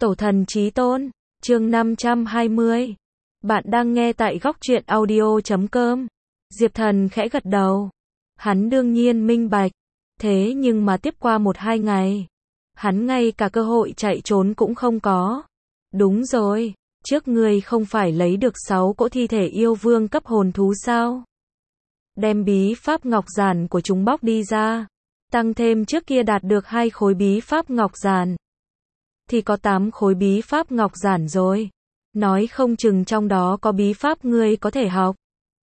Tổ thần chí tôn, chương 520. Bạn đang nghe tại góc truyện audio.com. Diệp Thần khẽ gật đầu. Hắn đương nhiên minh bạch. Thế nhưng mà tiếp qua 1-2 ngày, hắn ngay cả cơ hội chạy trốn cũng không có. Đúng rồi, trước ngươi không phải lấy được 6 cỗ thi thể yêu vương cấp hồn thú sao? Đem bí pháp ngọc giản của chúng bóc đi ra. Tăng thêm trước kia đạt được 2 khối bí pháp ngọc giản. Thì có 8 khối bí pháp ngọc giản rồi. Nói không chừng trong đó có bí pháp ngươi có thể học.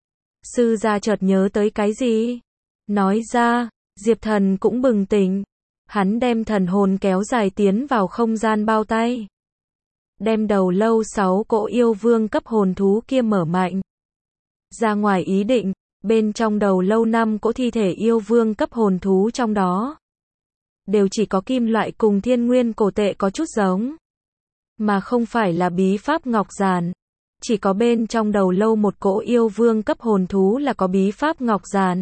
Sư gia chợt nhớ tới cái gì? Nói ra, Diệp Thần cũng bừng tỉnh. Hắn đem thần hồn kéo dài tiến vào không gian bao tay. Đem đầu lâu 6 cỗ yêu vương cấp hồn thú kia mở mạnh. Ra ngoài ý định, bên trong đầu lâu 5 cỗ thi thể yêu vương cấp hồn thú trong đó. Đều chỉ có kim loại cùng thiên nguyên cổ tệ có chút giống. Mà không phải là bí pháp ngọc giản. Chỉ có bên trong đầu lâu một cỗ yêu vương cấp hồn thú là có bí pháp ngọc giản.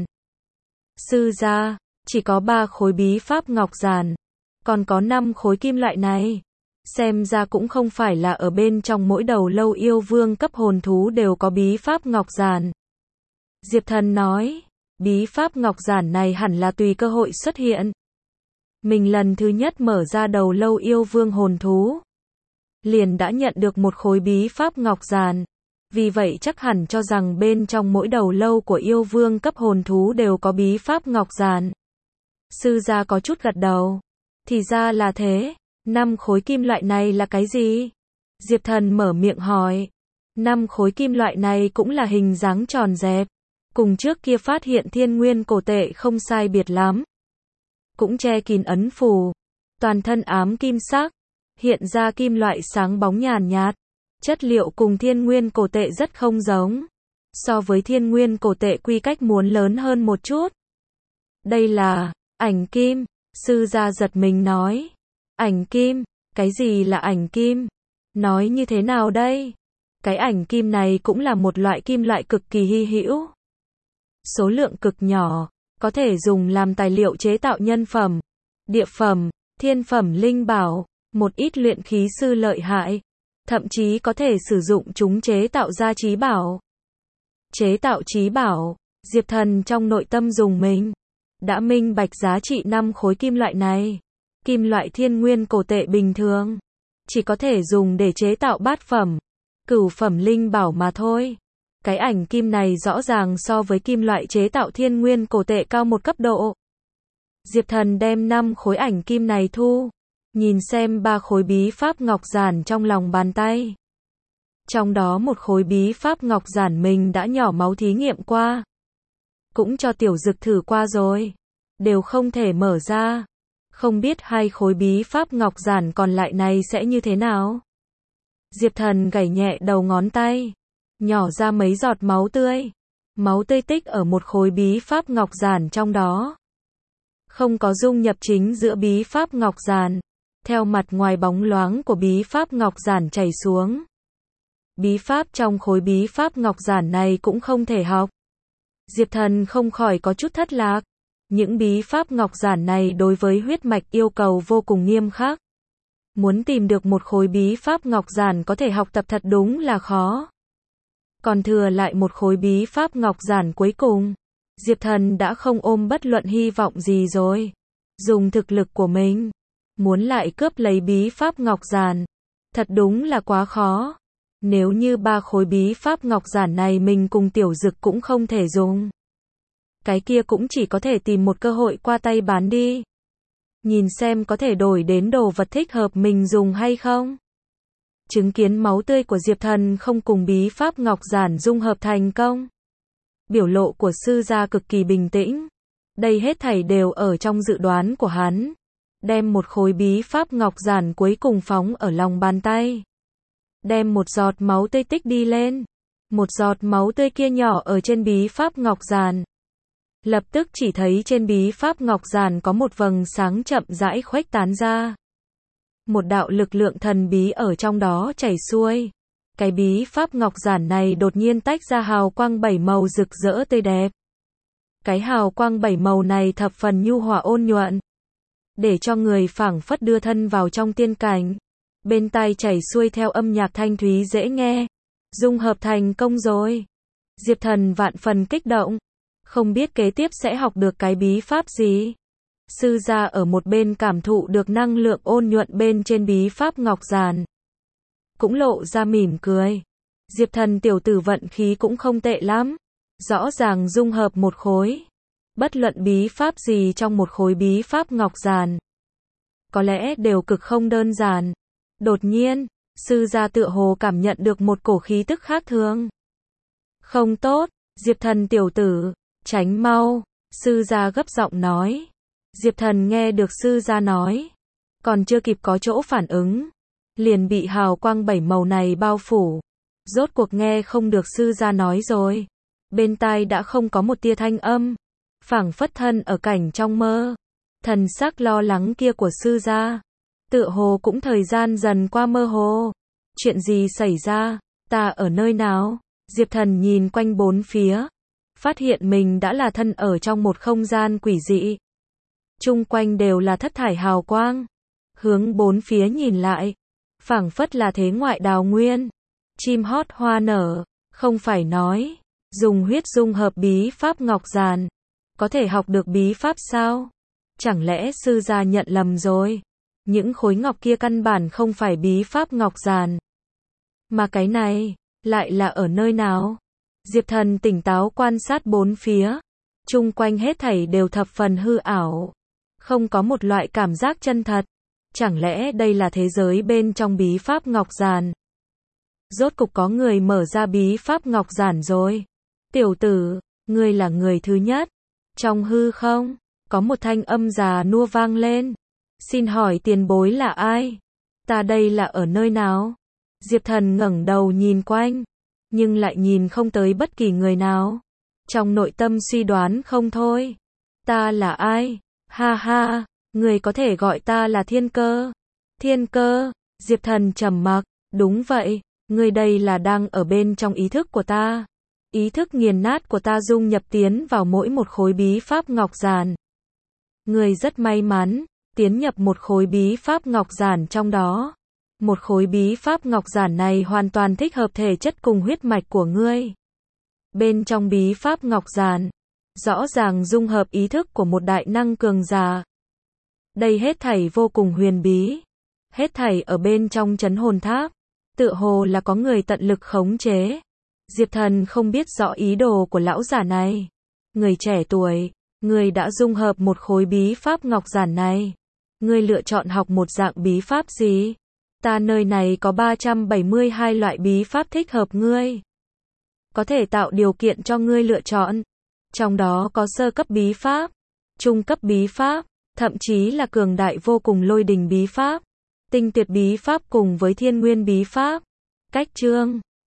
Sư gia, chỉ có 3 khối bí pháp ngọc giản. Còn có 5 khối kim loại này. Xem ra cũng không phải là ở bên trong mỗi đầu lâu yêu vương cấp hồn thú đều có bí pháp ngọc giản. Diệp Thần nói, bí pháp ngọc giản này hẳn là tùy cơ hội xuất hiện. Mình lần thứ nhất mở ra đầu lâu yêu vương hồn thú, liền đã nhận được một khối bí pháp ngọc giản. Vì vậy chắc hẳn cho rằng bên trong mỗi đầu lâu của yêu vương cấp hồn thú đều có bí pháp ngọc giản. Sư gia có chút gật đầu. Thì ra là thế, 5 khối kim loại này là cái gì? Diệp Thần mở miệng hỏi. 5 khối kim loại này cũng là hình dáng tròn dẹp. Cùng trước kia phát hiện thiên nguyên cổ tệ không sai biệt lắm. Cũng che kín ấn phù. Toàn thân ám kim sắc. Hiện ra kim loại sáng bóng nhàn nhạt. Chất liệu cùng thiên nguyên cổ tệ rất không giống. So với thiên nguyên cổ tệ quy cách muốn lớn hơn một chút. Đây là ảnh kim. Sư gia giật mình nói. Ảnh kim? Cái gì là ảnh kim? Nói như thế nào đây? Cái ảnh kim này cũng là một loại kim loại cực kỳ hy hữu. Số lượng cực nhỏ, có thể dùng làm tài liệu chế tạo nhân phẩm, địa phẩm, thiên phẩm linh bảo, một ít luyện khí sư lợi hại, thậm chí có thể sử dụng chúng chế tạo ra chí bảo. Chế tạo chí bảo, Diệp Thần trong nội tâm dùng mình, đã minh bạch giá trị 5 khối kim loại này. Kim loại thiên nguyên cổ tệ bình thường, chỉ có thể dùng để chế tạo bát phẩm, cửu phẩm linh bảo mà thôi. Cái ảnh kim này rõ ràng so với kim loại chế tạo thiên nguyên cổ tệ cao một cấp độ. Diệp Thần đem 5 khối ảnh kim này thu, nhìn xem 3 khối bí pháp ngọc giản trong lòng bàn tay. Trong đó một khối bí pháp ngọc giản mình đã nhỏ máu thí nghiệm qua. Cũng cho tiểu dực thử qua rồi. Đều không thể mở ra. Không biết 2 khối bí pháp ngọc giản còn lại này sẽ như thế nào? Diệp Thần gảy nhẹ đầu ngón tay. Nhỏ ra mấy giọt máu tươi. Máu tươi tích ở một khối bí pháp ngọc giản trong đó. Không có dung nhập chính giữa bí pháp ngọc giản. Theo mặt ngoài bóng loáng của bí pháp ngọc giản chảy xuống. Bí pháp trong khối bí pháp ngọc giản này cũng không thể học. Diệp Thần không khỏi có chút thất lạc. Những bí pháp ngọc giản này đối với huyết mạch yêu cầu vô cùng nghiêm khắc. Muốn tìm được một khối bí pháp ngọc giản có thể học tập thật đúng là khó. Còn thừa lại một khối bí pháp ngọc giản cuối cùng. Diệp Thần đã không ôm bất luận hy vọng gì rồi. Dùng thực lực của mình, muốn lại cướp lấy bí pháp ngọc giản, thật đúng là quá khó. Nếu như 3 khối bí pháp ngọc giản này mình cùng tiểu dực cũng không thể dùng. Cái kia cũng chỉ có thể tìm một cơ hội qua tay bán đi. Nhìn xem có thể đổi đến đồ vật thích hợp mình dùng hay không. Chứng kiến máu tươi của Diệp Thần không cùng bí pháp ngọc giản dung hợp thành công. Biểu lộ của sư gia cực kỳ bình tĩnh. Đây hết thảy đều ở trong dự đoán của hắn. Đem một khối bí pháp ngọc giản cuối cùng phóng ở lòng bàn tay. Đem một giọt máu tươi tích đi lên. Một giọt máu tươi kia nhỏ ở trên bí pháp ngọc giản. Lập tức chỉ thấy trên bí pháp ngọc giản có một vầng sáng chậm rãi khuếch tán ra. Một đạo lực lượng thần bí ở trong đó chảy xuôi. Cái bí pháp ngọc giản này đột nhiên tách ra hào quang 7 màu rực rỡ tươi đẹp. Cái hào quang 7 màu này thập phần nhu hòa ôn nhuận, để cho người phảng phất đưa thân vào trong tiên cảnh. Bên tai chảy xuôi theo âm nhạc thanh thúy dễ nghe. Dung hợp thành công rồi. Diệp Thần vạn phần kích động. Không biết kế tiếp sẽ học được cái bí pháp gì. Sư gia ở một bên cảm thụ được năng lượng ôn nhuận bên trên bí pháp ngọc giàn. Cũng lộ ra mỉm cười. Diệp Thần tiểu tử vận khí cũng không tệ lắm. Rõ ràng dung hợp một khối. Bất luận bí pháp gì trong một khối bí pháp ngọc giàn. Có lẽ đều cực không đơn giản. Đột nhiên, sư gia tựa hồ cảm nhận được một cổ khí tức khác thường. Không tốt, Diệp Thần tiểu tử, tránh mau, sư gia gấp giọng nói. Diệp Thần nghe được sư gia nói, còn chưa kịp có chỗ phản ứng, liền bị hào quang bảy màu này bao phủ. Rốt cuộc nghe không được sư gia nói rồi. Bên tai đã không có một tia thanh âm, phảng phất thân ở cảnh trong mơ. Thần sắc lo lắng kia của sư gia, tựa hồ cũng thời gian dần qua mơ hồ. Chuyện gì xảy ra? Ta ở nơi nào? Diệp Thần nhìn quanh bốn phía, phát hiện mình đã là thân ở trong một không gian quỷ dị. Chung quanh đều là thất thải hào quang. Hướng bốn phía nhìn lại, phảng phất là thế ngoại đào nguyên. Chim hót hoa nở, không phải nói, dùng huyết dung hợp bí pháp ngọc giàn. Có thể học được bí pháp sao? Chẳng lẽ sư gia nhận lầm rồi? Những khối ngọc kia căn bản không phải bí pháp ngọc giàn. Mà cái này, lại là ở nơi nào? Diệp Thần tỉnh táo quan sát bốn phía. Chung quanh hết thảy đều thập phần hư ảo. Không có một loại cảm giác chân thật. Chẳng lẽ đây là thế giới bên trong bí pháp ngọc giàn? Rốt cục có người mở ra bí pháp ngọc giản rồi. Tiểu tử, ngươi là người thứ nhất. Trong hư không, có một thanh âm già nua vang lên. Xin hỏi tiền bối là ai? Ta đây là ở nơi nào? Diệp Thần ngẩng đầu nhìn quanh, nhưng lại nhìn không tới bất kỳ người nào. Trong nội tâm suy đoán không thôi. Ta là ai? Ha ha, người có thể gọi ta là Thiên Cơ. Thiên Cơ, Diệp Thần trầm mặc, đúng vậy, ngươi đây là đang ở bên trong ý thức của ta. Ý thức nghiền nát của ta dung nhập tiến vào mỗi một khối bí pháp ngọc giản. Ngươi rất may mắn, tiến nhập một khối bí pháp ngọc giản trong đó. Một khối bí pháp ngọc giản này hoàn toàn thích hợp thể chất cùng huyết mạch của ngươi. Bên trong bí pháp ngọc giản, rõ ràng dung hợp ý thức của một đại năng cường giả. Đây hết thảy vô cùng huyền bí. Hết thảy ở bên trong trấn hồn tháp, tựa hồ là có người tận lực khống chế. Diệp Thần không biết rõ ý đồ của lão giả này. Người trẻ tuổi, người đã dung hợp một khối bí pháp ngọc giản này. Ngươi lựa chọn học một dạng bí pháp gì? Ta nơi này có 372 loại bí pháp thích hợp ngươi. Có thể tạo điều kiện cho ngươi lựa chọn. Trong đó có sơ cấp bí pháp, trung cấp bí pháp, thậm chí là cường đại vô cùng lôi đình bí pháp, tinh tuyệt bí pháp cùng với thiên nguyên bí pháp. Cách chương